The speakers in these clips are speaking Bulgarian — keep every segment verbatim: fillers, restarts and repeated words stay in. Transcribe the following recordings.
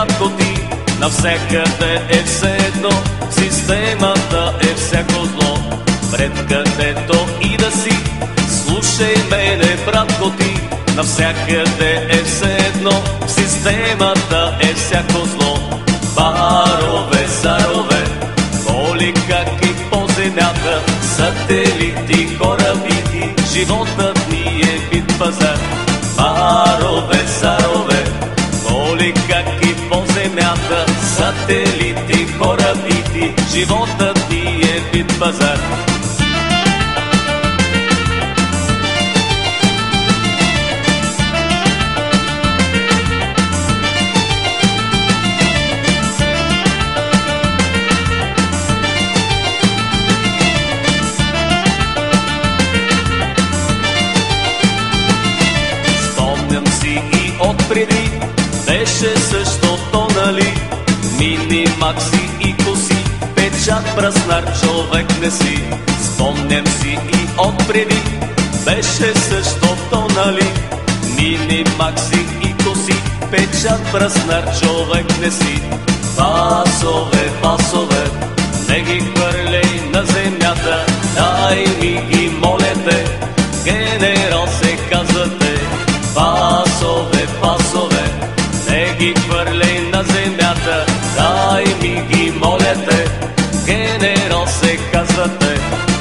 братко ти, навсякъде е все едно, системата е всяко зло. Пред където и да си, слушай мене, братко ти, навсякъде е все едно, системата е всяко зло. Барове, зарове, коли как и по земята, сателити, корабити, животът ни е бит пазар. Барове, зарове, коли как и по земята, сателити, корабити, животът ни е бит пазар. Отпреди беше същото, нали? Мини, макси и коси, печат браснар човек не си. Спомням си и отпреди беше същото, нали? Мини, макси и коси, печат браснар човек не си. Пасове, пасове, не ги хвърляй на земята, дай ми ги, моля те, генерал се казвате. Пасове, пасове, не ги хвърляй на земята, дай ми ги, моля те, генерал се казвате.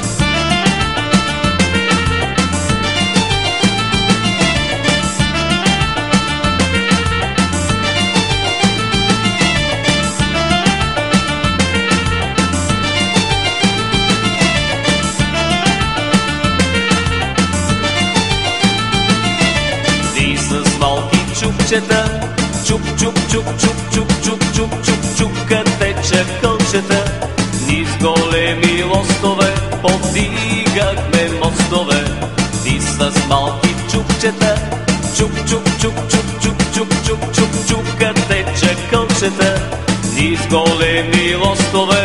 Чупчета, чуп, чуп, чуп, чуп, чуп, чуп, чуп, чуп, чупкате чакълчета. Ни с големи лостове повдигахме мостове. Ти с малки чупчета, чуп, чуп, чуп, чуп, чуп, чуп, чуп, чуп, чупкате чакълчета. Ни с големи лостове